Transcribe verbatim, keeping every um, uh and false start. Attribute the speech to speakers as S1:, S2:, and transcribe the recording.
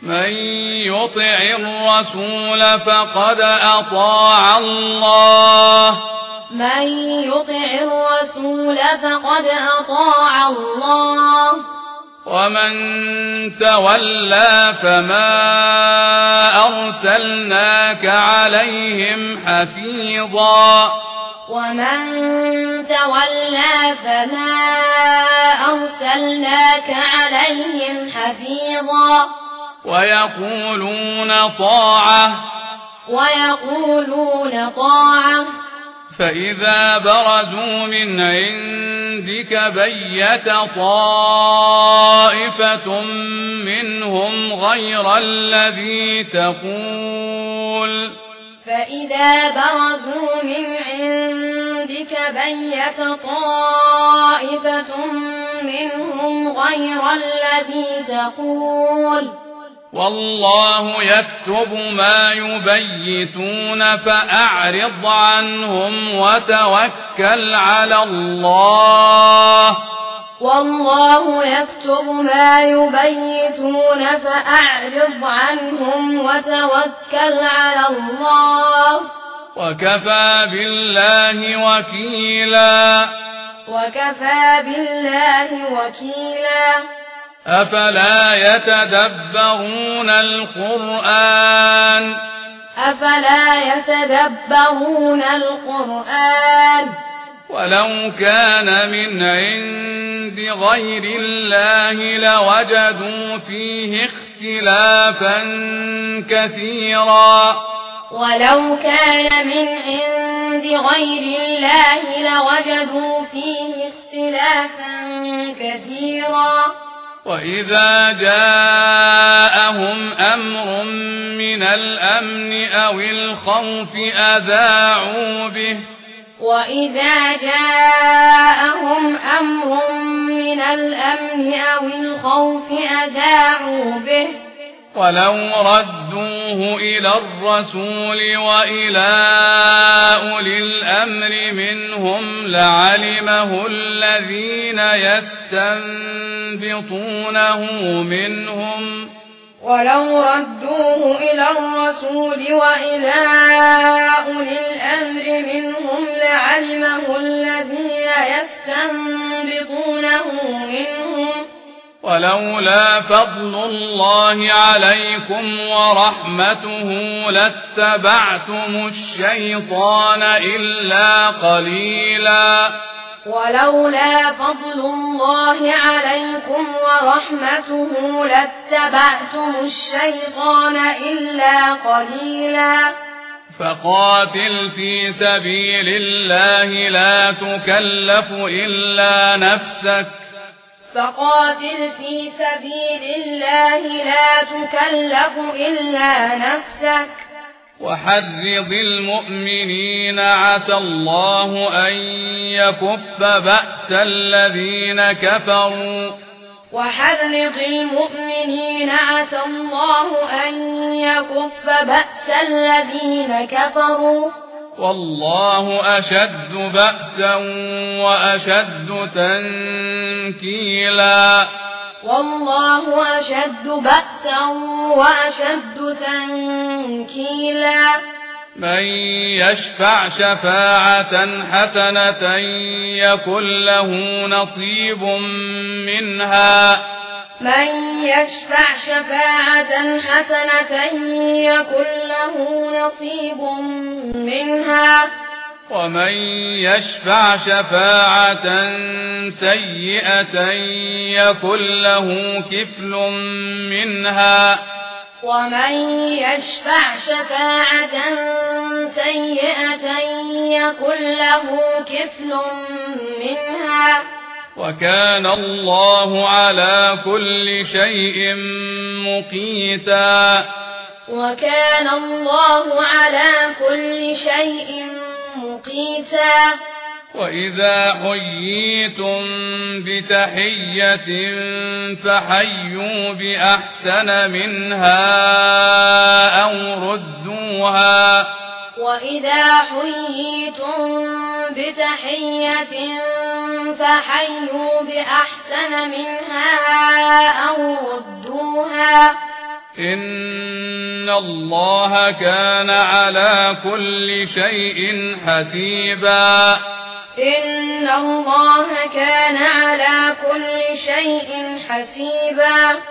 S1: من يطع الرسول فقد أطاع الله
S2: من يطع الرسول فقد أطاع الله
S1: ومن تولى فما أرسلناك عليهم حفيظا
S2: ومن تولى فما أرسلناك عليهم حفيظا
S1: ويقولون طاعة
S2: ويقولون طاعة
S1: فإذا برزوا من عندك بيت طائفة منهم غير الذي تقول
S2: فإذا برزوا من عندك بيت طائفة منهم غير الذي تقول
S1: والله يكتب ما يبيتون فأعرض عنهم وتوكل على الله
S2: والله يكتب ما يبيتون فأعرض عنهم وتوكل على الله
S1: وكفى بالله وكيلا
S2: وكفى بالله وكيلا
S1: أفلا يتدبرون القرآن
S2: أفلا يتدبرون القرآن
S1: ولو كان من عند غير الله لوجدوا فيه اختلافا كثيرا
S2: ولو كان من عند غير الله لوجدوا فيه اختلافا كثيرا
S1: وإذا جاءهم أمر من الأمن أو الخوف أذاعوا به
S2: وإذا جاءهم أمر من الأمن أو الخوف أذاعوا به
S1: ولو ردوه إلى الرسول وإلى أولي الأمر منهم لعلمه الذين يستنبطونه منهم
S2: ولو ردوه إلى الرسول وإلى أولي الأمر منهم لعلمه الذين يستنبطونه منهم
S1: ولولا فضل الله عليكم ورحمته لاتبعتم الشيطان إلا قليلا
S2: ولولا فضل الله عليكم ورحمته لاتبعتم الشيطان إلا قليلا
S1: فقاتل في سبيل الله لا تكلف إلا نفسك
S2: فقاتل في سبيل الله لا تكلف إلا نفسك
S1: وحرض المؤمنين عسى الله أن يكف بأس الذين كفروا
S2: وحرض المؤمنين عسى الله أن يكف بأس الذين كفروا
S1: والله أشد بأسا وأشد تنكيلا
S2: والله أشد بأسا وأشد تنكيلا
S1: من يشفع شفاعة حسنة يكن له نصيب منها
S2: من يشفع شفاعة حسنة يكن له نصيب منها
S1: ومن يشفع شفاعة سيئة يكن له كفل منها
S2: ومن يشفع شفاعة سيئة يكن له كفل منها
S1: وكان الله على كل شيء مقيتا
S2: وكان الله على كل شيء مقيتا
S1: وإذا حييتم بتحية فحيوا بأحسن منها أو ردوها
S2: وإذا حييتم بتحية فحيوا بأحسن منها أو ردوها
S1: إن الله كان على كل شيء حسيبا
S2: إن الله كان على كل شيء حسيبا